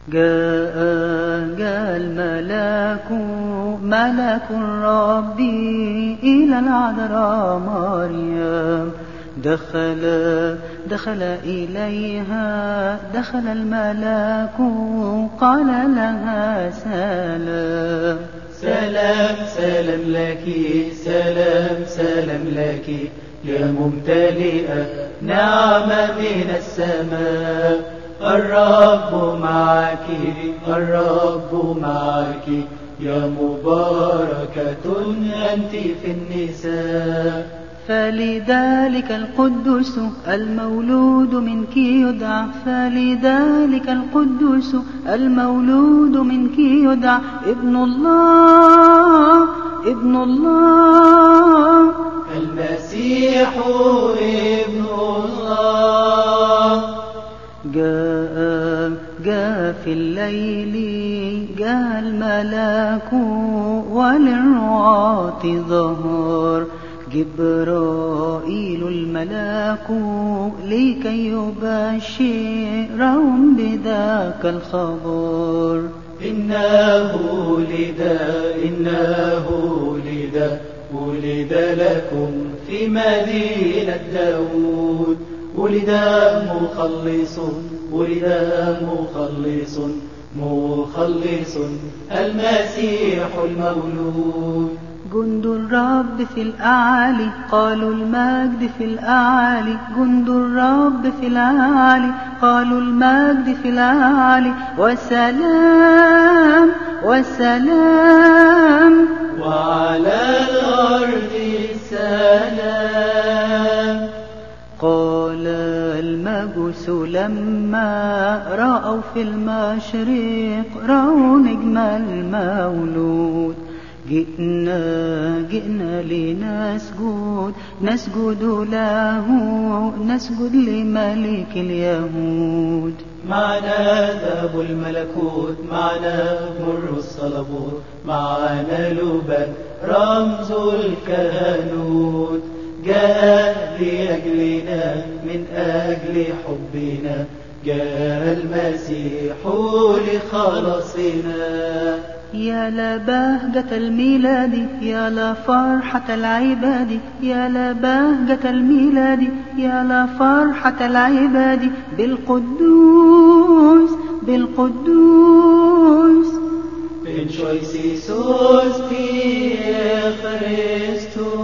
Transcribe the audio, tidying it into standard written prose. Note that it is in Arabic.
جاء الملاك ملك ربي إلى العذراء مريم، دخل إليها، دخل الملاك قال لها سلام. سلام سلام لك، سلام سلام لك، يا ممتلئة نعمة من السماء. الرب معك، الرب معك، يا مباركة أنت في النساء. فلذلك القدوس المولود منك يدعى، فلذلك القدوس المولود منك يدعى ابن الله، ابن الله، المسيح ابن الله. جاء في الليل، جاء الملاك وللرعاة ظهر جبرائيل الملاك لكي يبشرهم بذاك الخبر. إنه ولد لكم في مدينة داود، ولد مخلص المسيح المولود. جند الرب في الأعالي، قالوا المجد في الأعالي، جند الرب في الأعالي، قالوا المجد في الأعالي، والسلام والسلام، وعلى الأرض السلام. قال المجوس لما رأوا في المشرق، رأوا نجم المولود، جئنا نسجد له، نسجد لملك اليهود. معنا ذهب الملكوت، معنا مر الصلبوت، معنا لبن رمز الكهنوت. جاء لأجلنا من أجل حبنا، جاء المسيح لخلاصنا. يا لبهجة الميلاد، يا لفرحة العباد، يا لبهجة الميلاد، يا لفرحة العباد، بالقدوس بالقدوس. Benchoisis os die Christus.